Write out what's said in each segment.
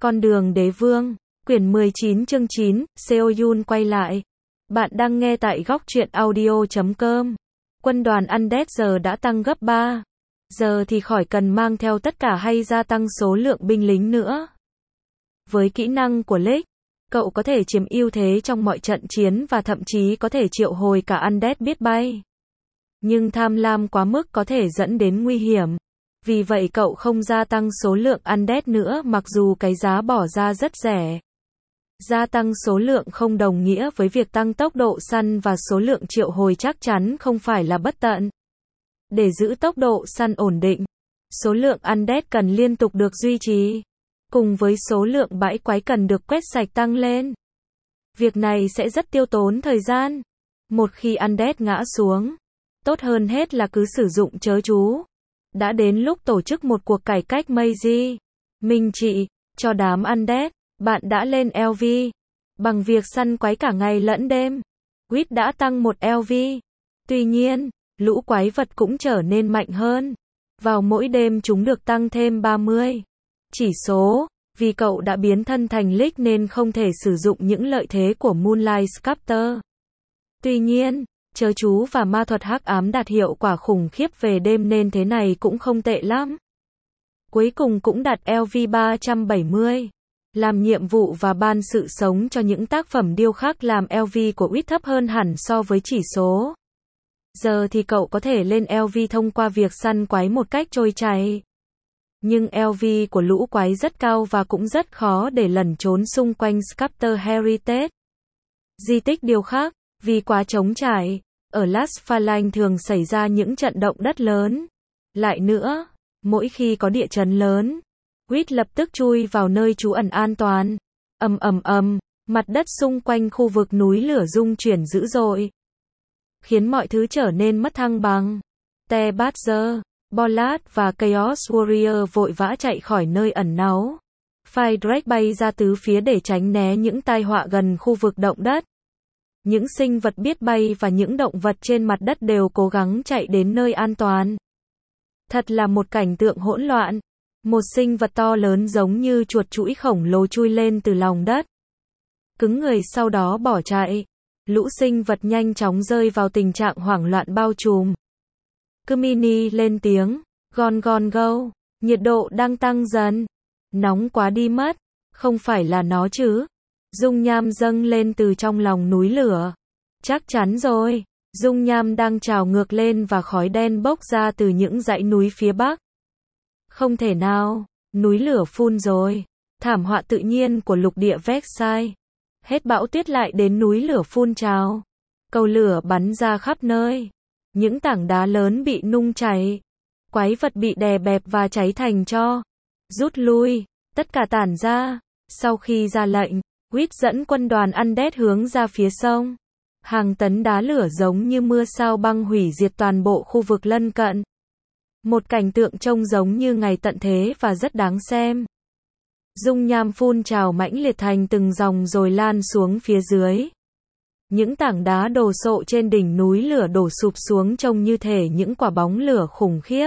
Con đường đế vương, quyển 19 chương 9, Seo Yoon quay lại. Bạn đang nghe tại góc truyện audio.com. Quân đoàn Undead giờ đã tăng gấp 3. Giờ thì khỏi cần mang theo tất cả hay gia tăng số lượng binh lính nữa. Với kỹ năng của League, cậu có thể chiếm ưu thế trong mọi trận chiến và thậm chí có thể triệu hồi cả Undead biết bay. Nhưng tham lam quá mức có thể dẫn đến nguy hiểm. Vì vậy cậu không gia tăng số lượng Undead nữa mặc dù cái giá bỏ ra rất rẻ. Gia tăng số lượng không đồng nghĩa với việc tăng tốc độ săn và số lượng triệu hồi chắc chắn không phải là bất tận. Để giữ tốc độ săn ổn định, số lượng Undead cần liên tục được duy trì, cùng với số lượng bãi quái cần được quét sạch tăng lên. Việc này sẽ rất tiêu tốn thời gian. Một khi Undead ngã xuống, tốt hơn hết là cứ sử dụng trớ chú. Đã đến lúc tổ chức một cuộc cải cách Meiji, minh trị, cho đám Undead. Bạn đã lên LV. Bằng việc săn quái cả ngày lẫn đêm, Wit đã tăng một LV. Tuy nhiên, lũ quái vật cũng trở nên mạnh hơn. Vào mỗi đêm chúng được tăng thêm 30 chỉ số. Vì cậu đã biến thân thành League nên không thể sử dụng những lợi thế của Moonlight Sculptor. Tuy nhiên, trớ chú và ma thuật hắc ám đạt hiệu quả khủng khiếp về đêm nên thế này cũng không tệ lắm. Cuối cùng cũng đạt LV 370. Làm nhiệm vụ và ban sự sống cho những tác phẩm điêu khắc làm LV của Wit thấp hơn hẳn so với chỉ số. Giờ thì cậu có thể lên LV thông qua việc săn quái một cách trôi chảy. Nhưng LV của lũ quái rất cao và cũng rất khó để lẩn trốn xung quanh Sculptor Heritage. Di tích điêu khắc, vì quá trống trải, ở Las Phalanx thường xảy ra những trận động đất lớn. Lại nữa, mỗi khi có địa chấn lớn, Wit lập tức chui vào nơi trú ẩn an toàn. Mặt đất xung quanh khu vực núi lửa rung chuyển dữ dội, khiến mọi thứ trở nên mất thăng bằng. The Badger, Bollard và Chaos Warrior vội vã chạy khỏi nơi ẩn náu. Fire Drake bay ra tứ phía để tránh né những tai họa gần khu vực động đất. Những sinh vật biết bay và những động vật trên mặt đất đều cố gắng chạy đến nơi an toàn. Thật là một cảnh tượng hỗn loạn. Một sinh vật to lớn giống như chuột chũi khổng lồ chui lên từ lòng đất. Cứng người sau đó bỏ chạy. Lũ sinh vật nhanh chóng rơi vào tình trạng hoảng loạn bao trùm. Kumini lên tiếng, Gon go, nhiệt độ đang tăng dần. Nóng quá đi mất, không phải là nó chứ. Dung nham dâng lên từ trong lòng núi lửa. Chắc chắn rồi, dung nham đang trào ngược lên và khói đen bốc ra từ những dãy núi phía bắc. Không thể nào, núi lửa phun rồi. Thảm họa tự nhiên của lục địa Versailles. Hết bão tuyết lại đến núi lửa phun trào. Cầu lửa bắn ra khắp nơi. Những tảng đá lớn bị nung chảy. Quái vật bị đè bẹp và cháy thành tro. Rút lui, tất cả tản ra. Sau khi ra lệnh, Wit dẫn quân đoàn Undead hướng ra phía sông. Hàng tấn đá lửa giống như mưa sao băng hủy diệt toàn bộ khu vực lân cận. Một cảnh tượng trông giống như ngày tận thế và rất đáng xem. Dung nham phun trào mãnh liệt thành từng dòng rồi lan xuống phía dưới. Những tảng đá đồ sộ trên đỉnh núi lửa đổ sụp xuống trông như thể những quả bóng lửa khủng khiếp.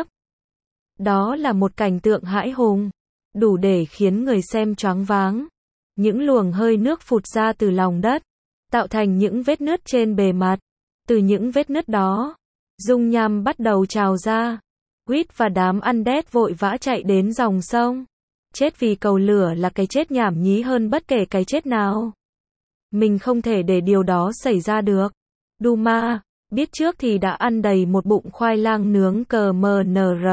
Đó là một cảnh tượng hãi hùng, đủ để khiến người xem choáng váng. Những luồng hơi nước phụt ra từ lòng đất, tạo thành những vết nứt trên bề mặt. Từ những vết nứt đó, dung nham bắt đầu trào ra. Wit và đám Undead vội vã chạy đến dòng sông. Chết vì cầu lửa là cái chết nhảm nhí hơn bất kể cái chết nào. Mình không thể để điều đó xảy ra được. Duma, biết trước thì đã ăn đầy một bụng khoai lang nướng CMNR.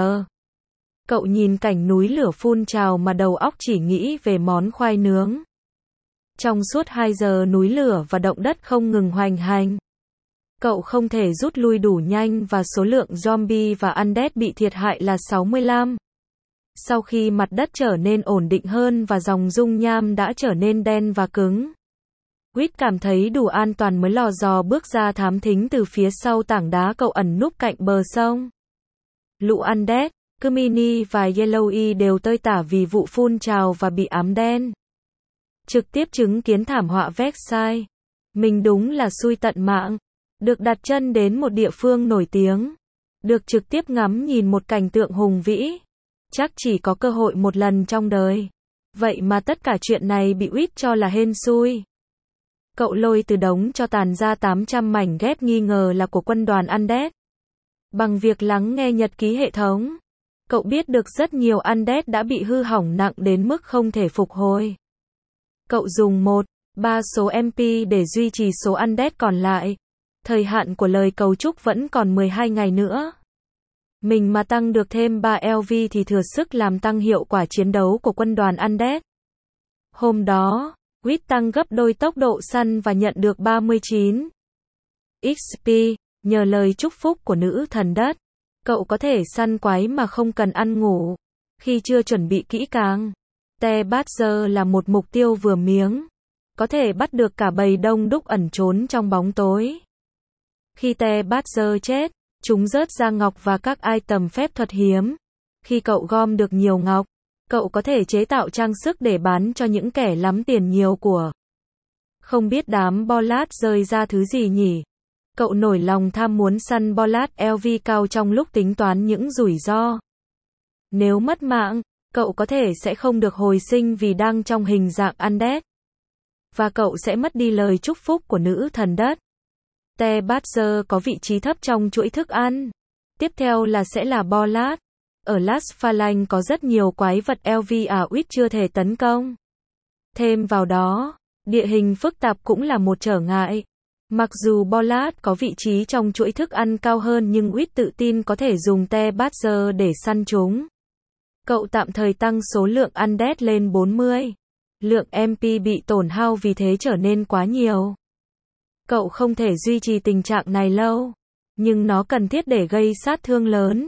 Cậu nhìn cảnh núi lửa phun trào mà đầu óc chỉ nghĩ về món khoai nướng. Trong suốt 2 giờ núi lửa và động đất không ngừng hoành hành. Cậu không thể rút lui đủ nhanh và số lượng zombie và Undead bị thiệt hại là 65. Sau khi mặt đất trở nên ổn định hơn và dòng dung nham đã trở nên đen và cứng, Wit cảm thấy đủ an toàn mới lò dò bước ra thám thính từ phía sau tảng đá cậu ẩn núp cạnh bờ sông. Lũ Undead, Kumini và Yellowy đều tơi tả vì vụ phun trào và bị ám đen. Trực tiếp chứng kiến thảm họa Versailles. Mình đúng là xui tận mạng. Được đặt chân đến một địa phương nổi tiếng. Được trực tiếp ngắm nhìn một cảnh tượng hùng vĩ. Chắc chỉ có cơ hội một lần trong đời. Vậy mà tất cả chuyện này bị Wit cho là hên xui. Cậu lôi từ đống cho tàn ra 800 mảnh ghép nghi ngờ là của quân đoàn Undead. Bằng việc lắng nghe nhật ký hệ thống, cậu biết được rất nhiều Undead đã bị hư hỏng nặng đến mức không thể phục hồi. Cậu dùng 1/3 số MP để duy trì số Undead còn lại. Thời hạn của lời cầu chúc vẫn còn 12 ngày nữa. Mình mà tăng được thêm 3 LV thì thừa sức làm tăng hiệu quả chiến đấu của quân đoàn Undead. Hôm đó, Wit tăng gấp đôi tốc độ săn và nhận được 39 XP, nhờ lời chúc phúc của nữ thần đất. Cậu có thể săn quái mà không cần ăn ngủ. Khi chưa chuẩn bị kỹ càng, The Badger là một mục tiêu vừa miếng. Có thể bắt được cả bầy đông đúc ẩn trốn trong bóng tối. Khi The Badger chết, chúng rớt ra ngọc và các item phép thuật hiếm. Khi cậu gom được nhiều ngọc, cậu có thể chế tạo trang sức để bán cho những kẻ lắm tiền nhiều của. Không biết đám Bollard rơi ra thứ gì nhỉ? Cậu nổi lòng tham muốn săn Bollard LV cao trong lúc tính toán những rủi ro. Nếu mất mạng, cậu có thể sẽ không được hồi sinh vì đang trong hình dạng Undead. Và cậu sẽ mất đi lời chúc phúc của nữ thần đất. The Badger có vị trí thấp trong chuỗi thức ăn. Tiếp theo sẽ là Bollard. Ở Las Phalanx có rất nhiều quái vật LV Wit chưa thể tấn công. Thêm vào đó, địa hình phức tạp cũng là một trở ngại. Mặc dù Bollard có vị trí trong chuỗi thức ăn cao hơn nhưng Wit tự tin có thể dùng The Badger để săn chúng. Cậu tạm thời tăng số lượng Undead lên 40. Lượng MP bị tổn hao vì thế trở nên quá nhiều. Cậu không thể duy trì tình trạng này lâu. Nhưng nó cần thiết để gây sát thương lớn.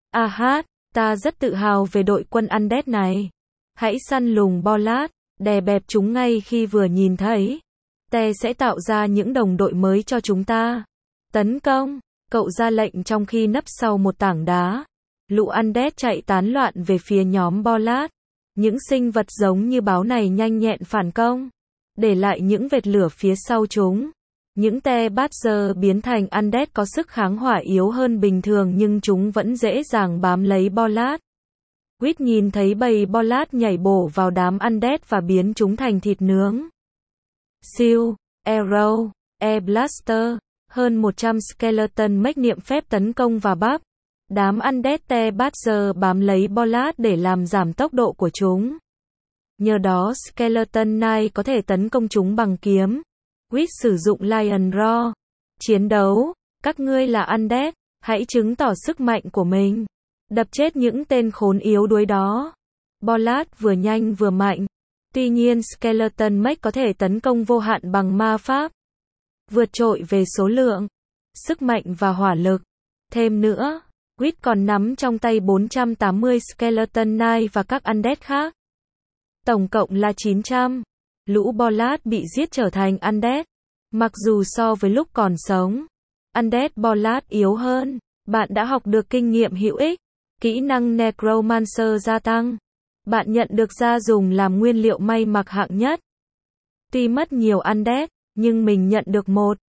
Ta rất tự hào về đội quân Undead này. Hãy săn lùng Bollard, đè bẹp chúng ngay khi vừa nhìn thấy. Te sẽ tạo ra những đồng đội mới cho chúng ta. Tấn công, cậu ra lệnh trong khi nấp sau một tảng đá. Lũ Undead chạy tán loạn về phía nhóm Bollard. Những sinh vật giống như báo này nhanh nhẹn phản công, để lại những vệt lửa phía sau chúng. Những The Badger biến thành Undead có sức kháng hỏa yếu hơn bình thường nhưng chúng vẫn dễ dàng bám lấy Bollard. Wit nhìn thấy bầy Bollard nhảy bổ vào đám Undead và biến chúng thành thịt nướng. Siêu, Arrow, Air Blaster, hơn 100 skeleton make niệm phép tấn công và bắp. Đám Undead The Badger bám lấy Bollard để làm giảm tốc độ của chúng. Nhờ đó Skeleton Knight có thể tấn công chúng bằng kiếm. Wit sử dụng Lion Roar. Chiến đấu, các ngươi là Undead, hãy chứng tỏ sức mạnh của mình. Đập chết những tên khốn yếu đuối đó. Bollard vừa nhanh vừa mạnh. Tuy nhiên Skeleton Mech có thể tấn công vô hạn bằng ma pháp. Vượt trội về số lượng, sức mạnh và hỏa lực. Thêm nữa, Wit còn nắm trong tay 480 Skeleton Knight và các Undead khác. Tổng cộng là 900. Lũ Bollard bị giết trở thành Undead. Mặc dù so với lúc còn sống, Undead Bollard yếu hơn. Bạn đã học được kinh nghiệm hữu ích. Kỹ năng Necromancer gia tăng. Bạn nhận được da dùng làm nguyên liệu may mặc hạng nhất. Tuy mất nhiều Undead, nhưng mình nhận được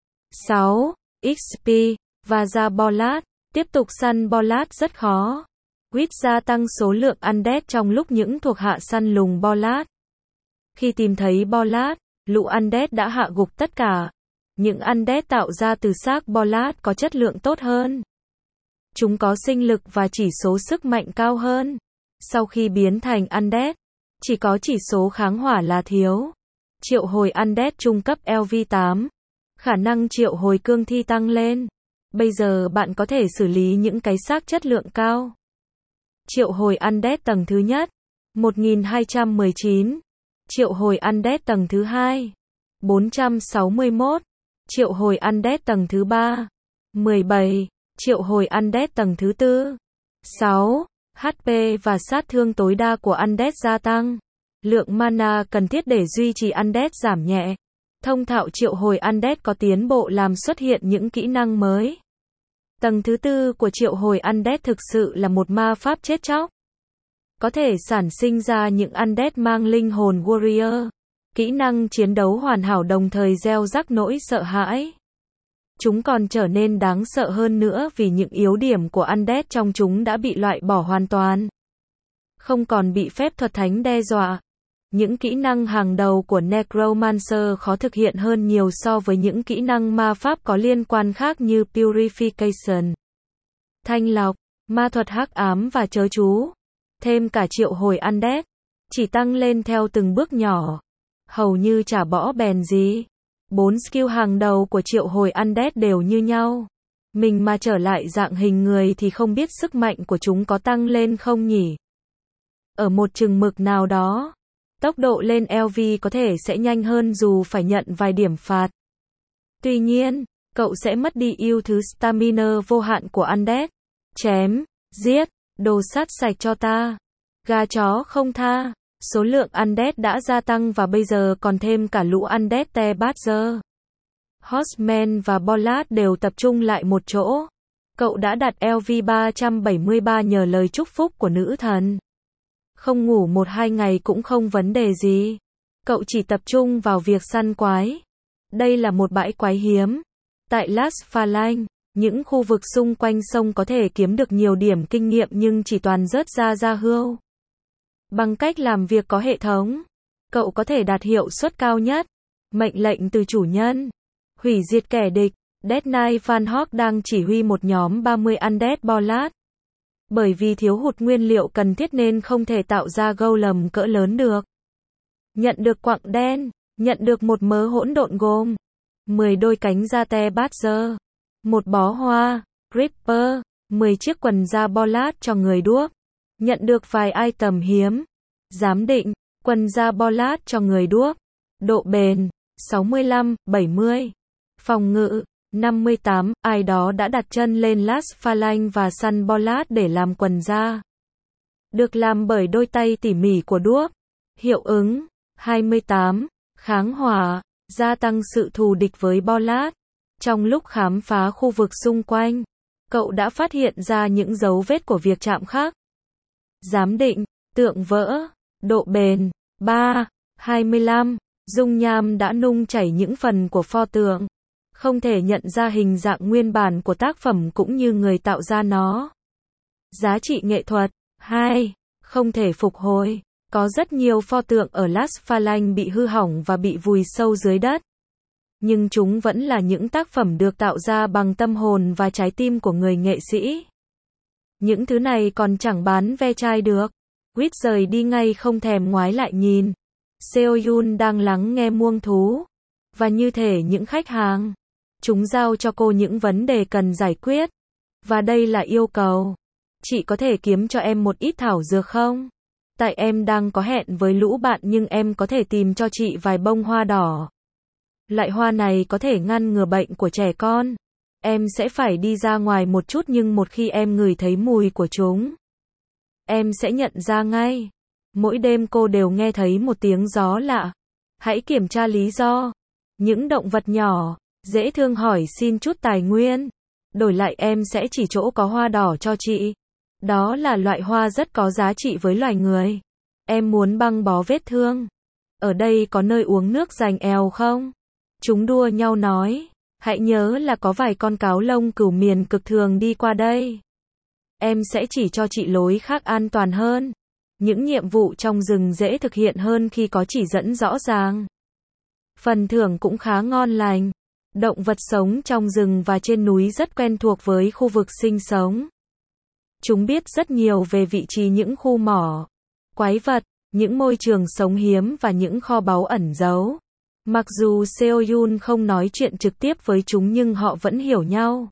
6 XP và da Bollard. Tiếp tục săn Bollard rất khó. Wit gia tăng số lượng Undead trong lúc những thuộc hạ săn lùng Bollard. Khi tìm thấy Bollard, lũ Undead đã hạ gục tất cả. Những Undead tạo ra từ xác Bollard có chất lượng tốt hơn. Chúng có sinh lực và chỉ số sức mạnh cao hơn. Sau khi biến thành Undead, chỉ có chỉ số kháng hỏa là thiếu. Triệu hồi Undead trung cấp LV8. Khả năng triệu hồi cương thi tăng lên. Bây giờ bạn có thể xử lý những cái xác chất lượng cao. Triệu hồi Undead tầng thứ nhất, 1219. Triệu hồi Undead tầng thứ hai, 461. Triệu hồi Undead tầng thứ ba, 17. Triệu hồi Undead tầng thứ tư, 6. HP và sát thương tối đa của Undead gia tăng. Lượng mana cần thiết để duy trì Undead giảm nhẹ. Thông thạo triệu hồi Undead có tiến bộ làm xuất hiện những kỹ năng mới. Tầng thứ tư của triệu hồi Undead thực sự là một ma pháp chết chóc. Có thể sản sinh ra những Undead mang linh hồn warrior. Kỹ năng chiến đấu hoàn hảo đồng thời gieo rắc nỗi sợ hãi. Chúng còn trở nên đáng sợ hơn nữa vì những yếu điểm của Undead trong chúng đã bị loại bỏ hoàn toàn. Không còn bị phép thuật thánh đe dọa. Những kỹ năng hàng đầu của Necromancer khó thực hiện hơn nhiều so với những kỹ năng ma pháp có liên quan khác như Purification, thanh lọc, ma thuật hắc ám và trớ trú. Thêm cả triệu hồi Undead, chỉ tăng lên theo từng bước nhỏ, hầu như chả bỏ bèn gì. 4 skill hàng đầu của triệu hồi Undead đều như nhau. Mình mà trở lại dạng hình người thì không biết sức mạnh của chúng có tăng lên không nhỉ? Ở một chừng mực nào đó, tốc độ lên LV có thể sẽ nhanh hơn dù phải nhận vài điểm phạt. Tuy nhiên, cậu sẽ mất đi ưu thứ stamina vô hạn của Undead. Chém, giết, đồ sát sạch cho ta. Gà chó không tha. Số lượng Undead đã gia tăng và bây giờ còn thêm cả lũ Undead The Badger. Horseman và Bollard đều tập trung lại một chỗ. Cậu đã đạt LV 373 nhờ lời chúc phúc của nữ thần. Không ngủ 1-2 ngày cũng không vấn đề gì. Cậu chỉ tập trung vào việc săn quái. Đây là một bãi quái hiếm. Tại Las Phalanx, những khu vực xung quanh sông có thể kiếm được nhiều điểm kinh nghiệm nhưng chỉ toàn rớt ra hươu. Bằng cách làm việc có hệ thống, cậu có thể đạt hiệu suất cao nhất. Mệnh lệnh từ chủ nhân. Hủy diệt kẻ địch. Death Knight Van Hawk đang chỉ huy một nhóm 30 Undead Bollard. Bởi vì thiếu hụt nguyên liệu cần thiết nên không thể tạo ra golem cỡ lớn được. Nhận được quặng đen. Nhận được một mớ hỗn độn gồm 10 đôi cánh da The Badger, một bó hoa, Ripper, 10 chiếc quần da Bollard cho người đuốc. Nhận được vài item hiếm. Giám định, quần da Bollard cho người đuốc. Độ bền, 65, 70. Phòng ngự, 58. Ai đó đã đặt chân lên Las Phalanx và săn Bollard để làm quần da. Được làm bởi đôi tay tỉ mỉ của đuốc. Hiệu ứng, 28. Kháng hỏa, gia tăng sự thù địch với Bollard. Trong lúc khám phá khu vực xung quanh, cậu đã phát hiện ra những dấu vết của việc chạm khắc. Giám định, tượng vỡ, độ bền, 3, 25. Dung nham đã nung chảy những phần của pho tượng. Không thể nhận ra hình dạng nguyên bản của tác phẩm cũng như người tạo ra nó. Giá trị nghệ thuật, 2. Không thể phục hồi. Có rất nhiều pho tượng ở Las Phalanx bị hư hỏng và bị vùi sâu dưới đất. Nhưng chúng vẫn là những tác phẩm được tạo ra bằng tâm hồn và trái tim của người nghệ sĩ. Những thứ này còn chẳng bán ve chai được. Quýt rời đi ngay không thèm ngoái lại nhìn. Seoyun đang lắng nghe muông thú. Và như thể những khách hàng, chúng giao cho cô những vấn đề cần giải quyết. Và đây là yêu cầu. Chị có thể kiếm cho em một ít thảo dược không? Tại em đang có hẹn với lũ bạn nhưng em có thể tìm cho chị vài bông hoa đỏ. Loại hoa này có thể ngăn ngừa bệnh của trẻ con. Em sẽ phải đi ra ngoài một chút nhưng một khi em ngửi thấy mùi của chúng, em sẽ nhận ra ngay. Mỗi đêm cô đều nghe thấy một tiếng gió lạ. Hãy kiểm tra lý do. Những động vật nhỏ, dễ thương hỏi xin chút tài nguyên. Đổi lại em sẽ chỉ chỗ có hoa đỏ cho chị. Đó là loại hoa rất có giá trị với loài người. Em muốn băng bó vết thương. Ở đây có nơi uống nước dành eo không? Chúng đua nhau nói. Hãy nhớ là có vài con cáo lông cừu miền cực thường đi qua đây. Em sẽ chỉ cho chị lối khác an toàn hơn. Những nhiệm vụ trong rừng dễ thực hiện hơn khi có chỉ dẫn rõ ràng. Phần thưởng cũng khá ngon lành. Động vật sống trong rừng và trên núi rất quen thuộc với khu vực sinh sống. Chúng biết rất nhiều về vị trí những khu mỏ, quái vật, những môi trường sống hiếm và những kho báu ẩn giấu. Mặc dù Seoyun không nói chuyện trực tiếp với chúng nhưng họ vẫn hiểu nhau.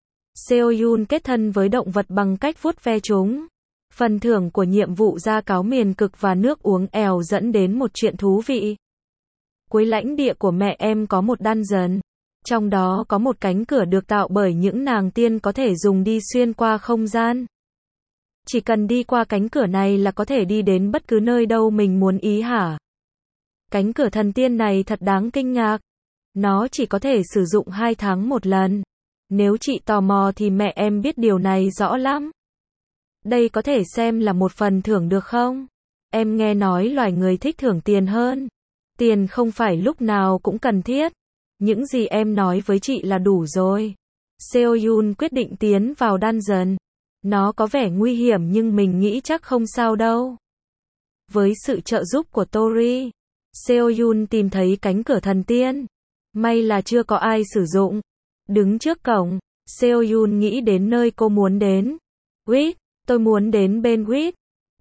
Seoyun kết thân với động vật bằng cách vuốt ve chúng. Phần thưởng của nhiệm vụ ra cáo miền cực và nước uống èo dẫn đến một chuyện thú vị. Cuối lãnh địa của mẹ em có một dungeon. Trong đó có một cánh cửa được tạo bởi những nàng tiên có thể dùng đi xuyên qua không gian. Chỉ cần đi qua cánh cửa này là có thể đi đến bất cứ nơi đâu mình muốn ý hả? Cánh cửa thần tiên này thật đáng kinh ngạc. Nó chỉ có thể sử dụng 2 tháng một lần. Nếu chị tò mò thì mẹ em biết điều này rõ lắm. Đây có thể xem là một phần thưởng được không? Em nghe nói loài người thích thưởng tiền hơn. Tiền không phải lúc nào cũng cần thiết. Những gì em nói với chị là đủ rồi. Seoyun quyết định tiến vào dungeon. Nó có vẻ nguy hiểm nhưng mình nghĩ chắc không sao đâu. Với sự trợ giúp của Tori, Seo-yun tìm thấy cánh cửa thần tiên. May là chưa có ai sử dụng. Đứng trước cổng, Seo-yun nghĩ đến nơi cô muốn đến. Quýt, tôi muốn đến bên Quýt.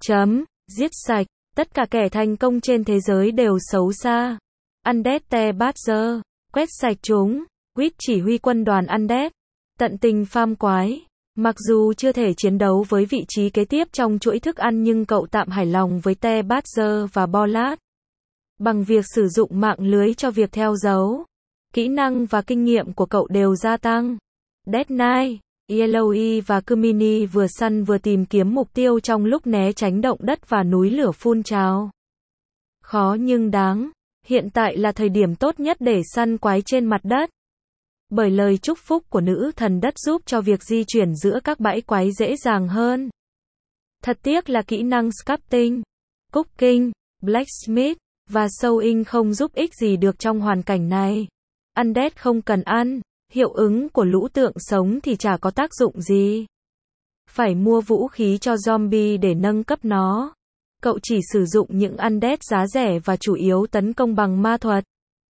Giết sạch. Tất cả kẻ thành công trên thế giới đều xấu xa. Undead The Badger. Quét sạch chúng. Quýt chỉ huy quân đoàn Undead. Tận tình farm quái. Mặc dù chưa thể chiến đấu với vị trí kế tiếp trong chuỗi thức ăn nhưng cậu tạm hài lòng với The Badger và Bollard. Bằng việc sử dụng mạng lưới cho việc theo dấu, kỹ năng và kinh nghiệm của cậu đều gia tăng. Dead Knight, Yellowy và Kumini vừa săn vừa tìm kiếm mục tiêu trong lúc né tránh động đất và núi lửa phun trào. Khó nhưng đáng. Hiện tại là thời điểm tốt nhất để săn quái trên mặt đất. Bởi lời chúc phúc của nữ thần đất giúp cho việc di chuyển giữa các bãi quái dễ dàng hơn. Thật tiếc là kỹ năng Sculpting, Cooking, Blacksmith và Sewing không giúp ích gì được trong hoàn cảnh này. Undead không cần ăn, hiệu ứng của lũ tượng sống thì chả có tác dụng gì. Phải mua vũ khí cho zombie để nâng cấp nó. Cậu chỉ sử dụng những Undead giá rẻ và chủ yếu tấn công bằng ma thuật.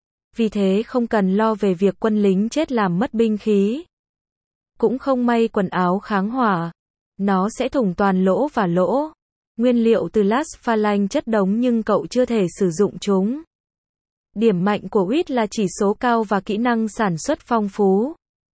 Vì thế không cần lo về việc quân lính chết làm mất binh khí. Cũng không may quần áo kháng hỏa. Nó sẽ thủng toàn lỗ và lỗ. Nguyên liệu từ Last Phalanx chất đống nhưng cậu chưa thể sử dụng chúng. Điểm mạnh của Wit là chỉ số cao và kỹ năng sản xuất phong phú.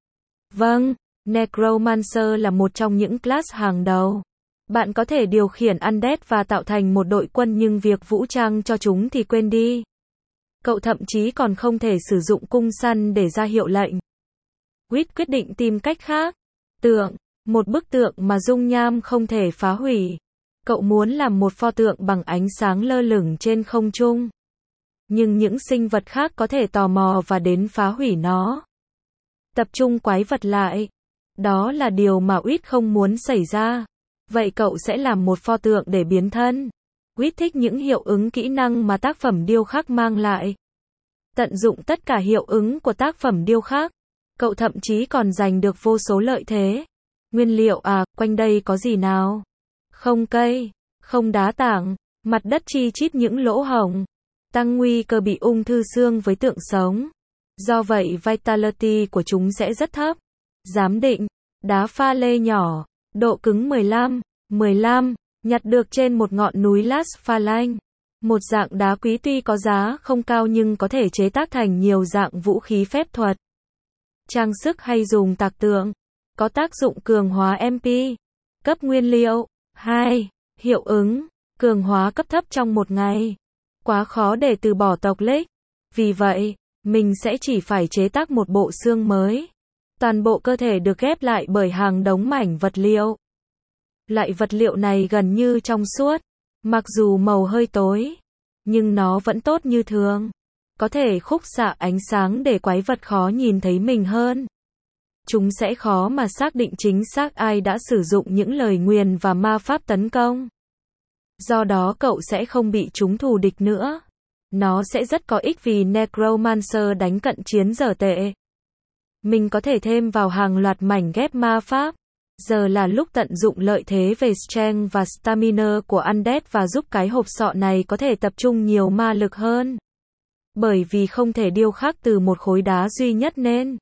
Vâng, Necromancer là một trong những class hàng đầu. Bạn có thể điều khiển Undead và tạo thành một đội quân nhưng việc vũ trang cho chúng thì quên đi. Cậu thậm chí còn không thể sử dụng cung săn để ra hiệu lệnh. Wit quyết định tìm cách khác. Tượng, một bức tượng mà dung nham không thể phá hủy. Cậu muốn làm một pho tượng bằng ánh sáng lơ lửng trên không trung. Nhưng những sinh vật khác có thể tò mò và đến phá hủy nó. Tập trung quái vật lại. Đó là điều mà Wit không muốn xảy ra. Vậy cậu sẽ làm một pho tượng để biến thân. Wit thích những hiệu ứng kỹ năng mà tác phẩm điêu khắc mang lại. Tận dụng tất cả hiệu ứng của tác phẩm điêu khắc. Cậu thậm chí còn giành được vô số lợi thế. Nguyên liệu quanh đây có gì nào? Không cây, không đá tảng, mặt đất chi chít những lỗ hổng. Tăng nguy cơ bị ung thư xương với tượng sống. Do vậy vitality của chúng sẽ rất thấp. Giám định, đá pha lê nhỏ, độ cứng 15, nhặt được trên một ngọn núi Last Phalanx. Một dạng đá quý tuy có giá không cao nhưng có thể chế tác thành nhiều dạng vũ khí phép thuật. Trang sức hay dùng tạc tượng. Có tác dụng cường hóa MP. Cấp nguyên liệu. 2. Hiệu ứng. Cường hóa cấp thấp trong một ngày. Quá khó để từ bỏ tộc Lick. Vì vậy, mình sẽ chỉ phải chế tác một bộ xương mới. Toàn bộ cơ thể được ghép lại bởi hàng đống mảnh vật liệu. Loại vật liệu này gần như trong suốt. Mặc dù màu hơi tối, nhưng nó vẫn tốt như thường. Có thể khúc xạ ánh sáng để quái vật khó nhìn thấy mình hơn. Chúng sẽ khó mà xác định chính xác ai đã sử dụng những lời nguyền và ma pháp tấn công. Do đó cậu sẽ không bị chúng thù địch nữa. Nó sẽ rất có ích vì Necromancer đánh cận chiến dở tệ. Mình có thể thêm vào hàng loạt mảnh ghép ma pháp. Giờ là lúc tận dụng lợi thế về Strength và Stamina của Undead và giúp cái hộp sọ này có thể tập trung nhiều ma lực hơn. Bởi vì không thể điêu khắc từ một khối đá duy nhất nên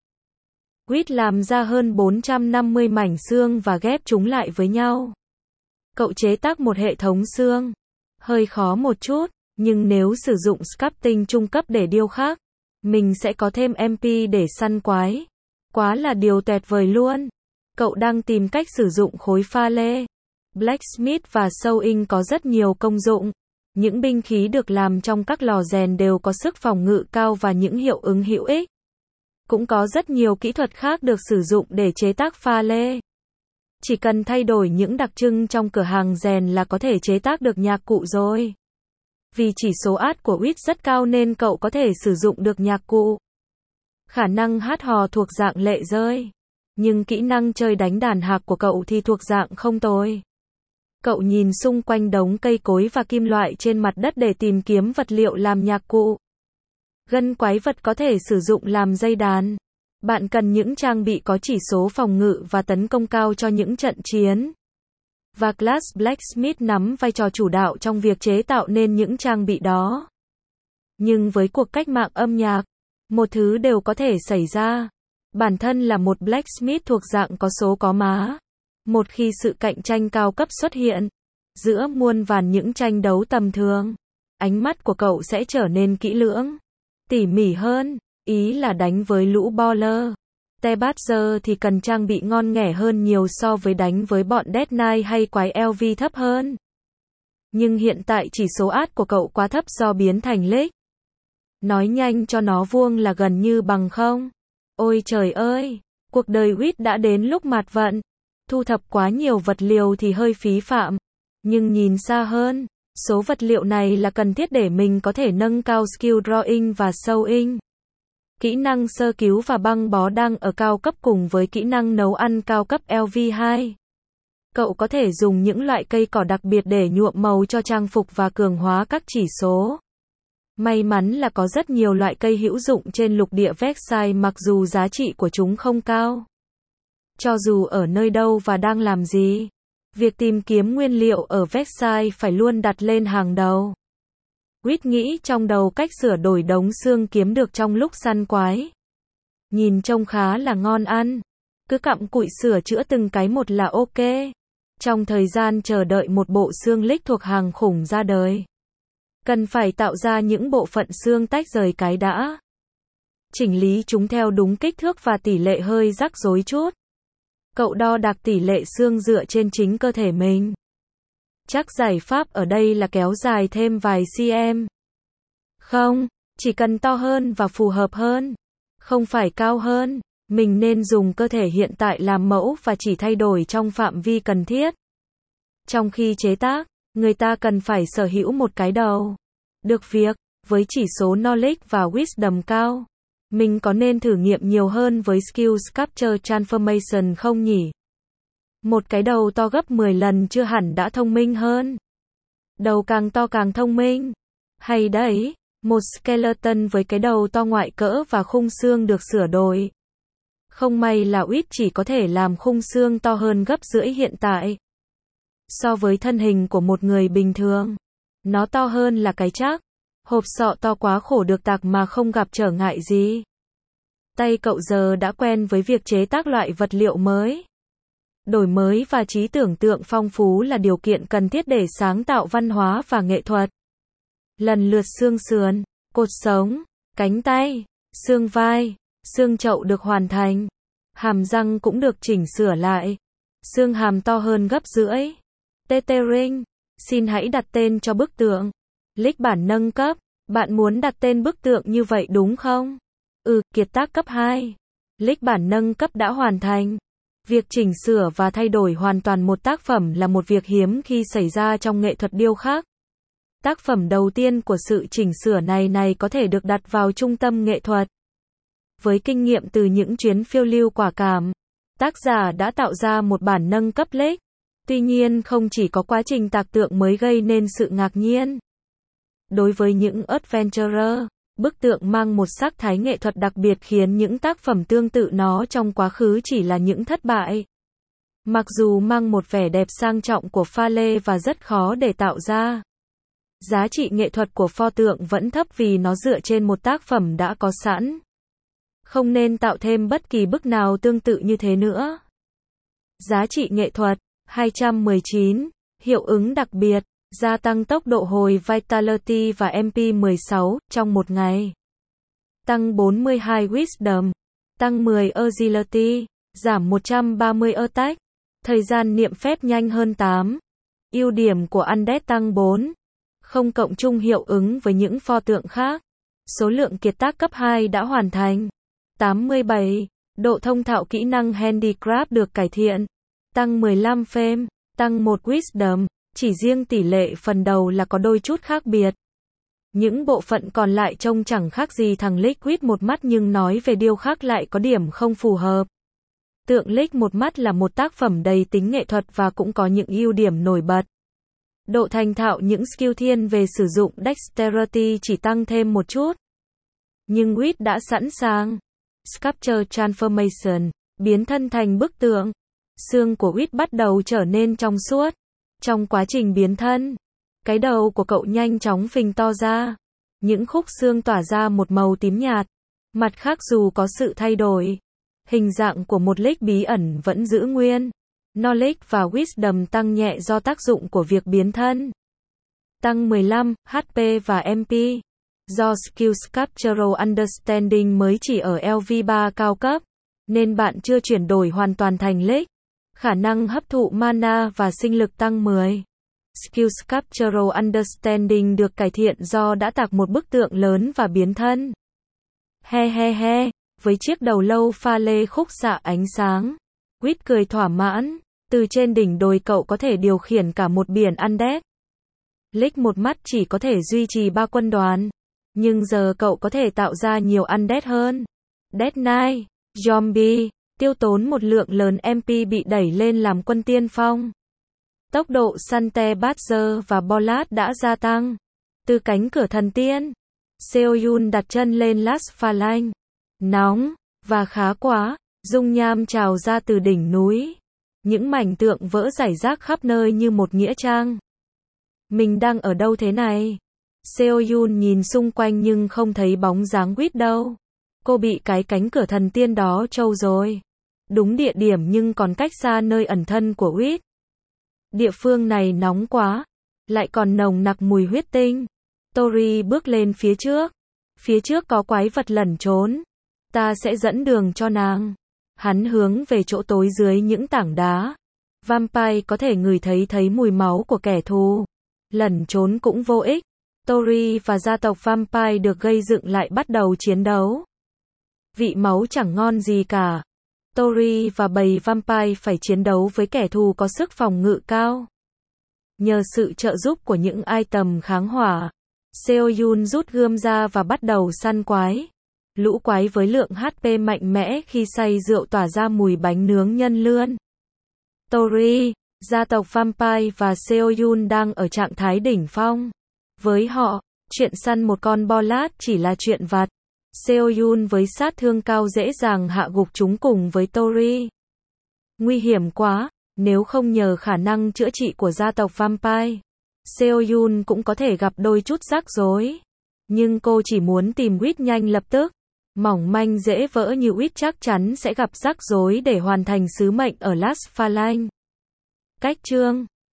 Wit làm ra hơn 450 mảnh xương và ghép chúng lại với nhau. Cậu chế tác một hệ thống xương. Hơi khó một chút, nhưng nếu sử dụng Sculpting trung cấp để điêu khắc, mình sẽ có thêm MP để săn quái. Quá là điều tuyệt vời luôn. Cậu đang tìm cách sử dụng khối pha lê. Blacksmith và Sewing có rất nhiều công dụng. Những binh khí được làm trong các lò rèn đều có sức phòng ngự cao và những hiệu ứng hữu ích. Cũng có rất nhiều kỹ thuật khác được sử dụng để chế tác pha lê. Chỉ cần thay đổi những đặc trưng trong cửa hàng rèn là có thể chế tác được nhạc cụ rồi. Vì chỉ số át của Wit rất cao nên cậu có thể sử dụng được nhạc cụ. Khả năng hát hò thuộc dạng lệ rơi. Nhưng kỹ năng chơi đánh đàn hạc của cậu thì thuộc dạng không tồi. Cậu nhìn xung quanh đống cây cối và kim loại trên mặt đất để tìm kiếm vật liệu làm nhạc cụ. Gân quái vật có thể sử dụng làm dây đàn. Bạn cần những trang bị có chỉ số phòng ngự và tấn công cao cho những trận chiến. và Glass Blacksmith nắm vai trò chủ đạo trong việc chế tạo nên những trang bị đó. Nhưng với cuộc cách mạng âm nhạc, một thứ đều có thể xảy ra. Bản thân là một blacksmith thuộc dạng có số có má. Một khi sự cạnh tranh cao cấp xuất hiện, giữa muôn vàn những tranh đấu tầm thường, ánh mắt của cậu sẽ trở nên kỹ lưỡng, tỉ mỉ hơn. Ý là đánh với lũ baller, T-Badger thì cần trang bị ngon nghẻ hơn nhiều so với đánh với bọn Dead Knight hay quái LV thấp hơn. Nhưng hiện tại chỉ số át của cậu quá thấp do biến thành lick. Nói nhanh cho nó vuông là gần như bằng không. Ôi trời ơi, cuộc đời Witt đã đến lúc mạt vận. Thu thập quá nhiều vật liệu thì hơi phí phạm. Nhưng nhìn xa hơn, số vật liệu này là cần thiết để mình có thể nâng cao skill drawing và sewing. Kỹ năng sơ cứu và băng bó đang ở cao cấp cùng với kỹ năng nấu ăn cao cấp LV2. Cậu có thể dùng những loại cây cỏ đặc biệt để nhuộm màu cho trang phục và cường hóa các chỉ số. May mắn là có rất nhiều loại cây hữu dụng trên lục địa Vexai mặc dù giá trị của chúng không cao. Cho dù ở nơi đâu và đang làm gì, việc tìm kiếm nguyên liệu ở Vexai phải luôn đặt lên hàng đầu. Witt nghĩ trong đầu cách sửa đổi đống xương kiếm được trong lúc săn quái. Nhìn trông khá là ngon ăn. Cứ cặm cụi sửa chữa từng cái một là ok. Trong thời gian chờ đợi một bộ xương lick thuộc hàng khủng ra đời, cần phải tạo ra những bộ phận xương tách rời cái đã. Chỉnh lý chúng theo đúng kích thước và tỷ lệ hơi rắc rối chút. Cậu đo đạc tỷ lệ xương dựa trên chính cơ thể mình. Chắc giải pháp ở đây là kéo dài thêm vài cm. Không, chỉ cần to hơn và phù hợp hơn. Không phải cao hơn. Mình nên dùng cơ thể hiện tại làm mẫu và chỉ thay đổi trong phạm vi cần thiết. Trong khi chế tác, người ta cần phải sở hữu một cái đầu. Được việc, với chỉ số knowledge và wisdom cao, mình có nên thử nghiệm nhiều hơn với skill sculpture transformation không nhỉ? Một cái đầu to gấp 10 lần chưa hẳn đã thông minh hơn. Đầu càng to càng thông minh. Hay đấy, một skeleton với cái đầu to ngoại cỡ và khung xương được sửa đổi. Không may là Witt chỉ có thể làm khung xương to hơn gấp rưỡi hiện tại. So với thân hình của một người bình thường, nó to hơn là cái chắc. Hộp sọ to quá khổ được tạc mà không gặp trở ngại gì. Tay cậu giờ đã quen với việc chế tác loại vật liệu mới. Đổi mới và trí tưởng tượng phong phú là điều kiện cần thiết để sáng tạo văn hóa và nghệ thuật. Lần lượt xương sườn, cột sống, cánh tay, xương vai, xương chậu được hoàn thành. Hàm răng cũng được chỉnh sửa lại. Xương hàm to hơn gấp rưỡi. Tethering. Xin hãy đặt tên cho bức tượng. Lick bản nâng cấp. Bạn muốn đặt tên bức tượng như vậy đúng không? Kiệt tác cấp 2. Lick bản nâng cấp đã hoàn thành. Việc chỉnh sửa và thay đổi hoàn toàn một tác phẩm là một việc hiếm khi xảy ra trong nghệ thuật điêu khắc. Tác phẩm đầu tiên của sự chỉnh sửa này có thể được đặt vào trung tâm nghệ thuật. Với kinh nghiệm từ những chuyến phiêu lưu quả cảm, tác giả đã tạo ra một bản nâng cấp lick. Tuy nhiên không chỉ có quá trình tạc tượng mới gây nên sự ngạc nhiên. Đối với những adventurer, bức tượng mang một sắc thái nghệ thuật đặc biệt khiến những tác phẩm tương tự nó trong quá khứ chỉ là những thất bại. Mặc dù mang một vẻ đẹp sang trọng của pha lê và rất khó để tạo ra, giá trị nghệ thuật của pho tượng vẫn thấp vì nó dựa trên một tác phẩm đã có sẵn. Không nên tạo thêm bất kỳ bức nào tương tự như thế nữa. Giá trị nghệ thuật 219, hiệu ứng đặc biệt, gia tăng tốc độ hồi Vitality và MP16 trong một ngày. Tăng 42 Wisdom, tăng 10 Agility, giảm 130 Attack, thời gian niệm phép nhanh hơn 8. Ưu điểm của Undead tăng 4. Không cộng chung hiệu ứng với những pho tượng khác. Số lượng kiệt tác cấp 2 đã hoàn thành. 87. Độ thông thạo kỹ năng Handicraft được cải thiện. Tăng 15 Fame, tăng 1 Wisdom, chỉ riêng tỷ lệ phần đầu là có đôi chút khác biệt. Những bộ phận còn lại trông chẳng khác gì thằng Liquid một mắt nhưng nói về điêu khắc lại có điểm không phù hợp. Tượng Lick một mắt là một tác phẩm đầy tính nghệ thuật và cũng có những ưu điểm nổi bật. Độ thành thạo những skill thiên về sử dụng Dexterity chỉ tăng thêm một chút. Nhưng Witt đã sẵn sàng. Sculpture Transformation, biến thân thành bức tượng. Xương của Witt bắt đầu trở nên trong suốt. Trong quá trình biến thân, cái đầu của cậu nhanh chóng phình to ra. Những khúc xương tỏa ra một màu tím nhạt. Mặt khác dù có sự thay đổi, hình dạng của một leak bí ẩn vẫn giữ nguyên. Knowledge và Wisdom tăng nhẹ do tác dụng của việc biến thân. Tăng 15 HP và MP. Do Skill Sculptural Understanding mới chỉ ở LV3 cao cấp, nên bạn chưa chuyển đổi hoàn toàn thành leak. Khả năng hấp thụ mana và sinh lực tăng 10. Skill Sculptural Understanding được cải thiện do đã tạc một bức tượng lớn và biến thân. He he he, với chiếc đầu lâu pha lê khúc xạ ánh sáng. Quýt cười thỏa mãn, từ trên đỉnh đồi cậu có thể điều khiển cả một biển undead. Leak một mắt chỉ có thể duy trì 3 quân đoàn, nhưng giờ cậu có thể tạo ra nhiều undead hơn. Dead Knight, Zombie, tiêu tốn một lượng lớn MP bị đẩy lên làm quân tiên phong. Tốc độ Sante Badger và Bolat đã gia tăng. Từ cánh cửa thần tiên, Seoyun đặt chân lên Last Phalanx. Nóng, và khá quá, dung nham trào ra từ đỉnh núi. Những mảnh tượng vỡ rải rác khắp nơi như một nghĩa trang. Mình đang ở đâu thế này? Seoyun nhìn xung quanh nhưng không thấy bóng dáng Quýt đâu. Cô bị cái cánh cửa thần tiên đó trâu rồi. Đúng địa điểm nhưng còn cách xa nơi ẩn thân của Quýt. Địa phương này nóng quá, lại còn nồng nặc mùi huyết tinh. Tori bước lên phía trước. Phía trước có quái vật lẩn trốn. Ta sẽ dẫn đường cho nàng. Hắn hướng về chỗ tối dưới những tảng đá. Vampire có thể ngửi thấy mùi máu của kẻ thù. Lẩn trốn cũng vô ích. Tori và gia tộc Vampire được gây dựng lại bắt đầu chiến đấu. Vị máu chẳng ngon gì cả. Tori và bầy Vampire phải chiến đấu với kẻ thù có sức phòng ngự cao. Nhờ sự trợ giúp của những item kháng hỏa, Seoyun rút gươm ra và bắt đầu săn quái. Lũ quái với lượng HP mạnh mẽ khi say rượu tỏa ra mùi bánh nướng nhân lươn. Tori, gia tộc Vampire và Seoyun đang ở trạng thái đỉnh phong. Với họ, chuyện săn một con Bolat chỉ là chuyện vặt. Seoyun với sát thương cao dễ dàng hạ gục chúng cùng với Tori. Nguy hiểm quá, nếu không nhờ khả năng chữa trị của gia tộc Vampire, Seoyun cũng có thể gặp đôi chút rắc rối. Nhưng cô chỉ muốn tìm Quýt nhanh lập tức. Mỏng manh dễ vỡ như Quýt chắc chắn sẽ gặp rắc rối để hoàn thành sứ mệnh ở Last Phalanx. Cách chương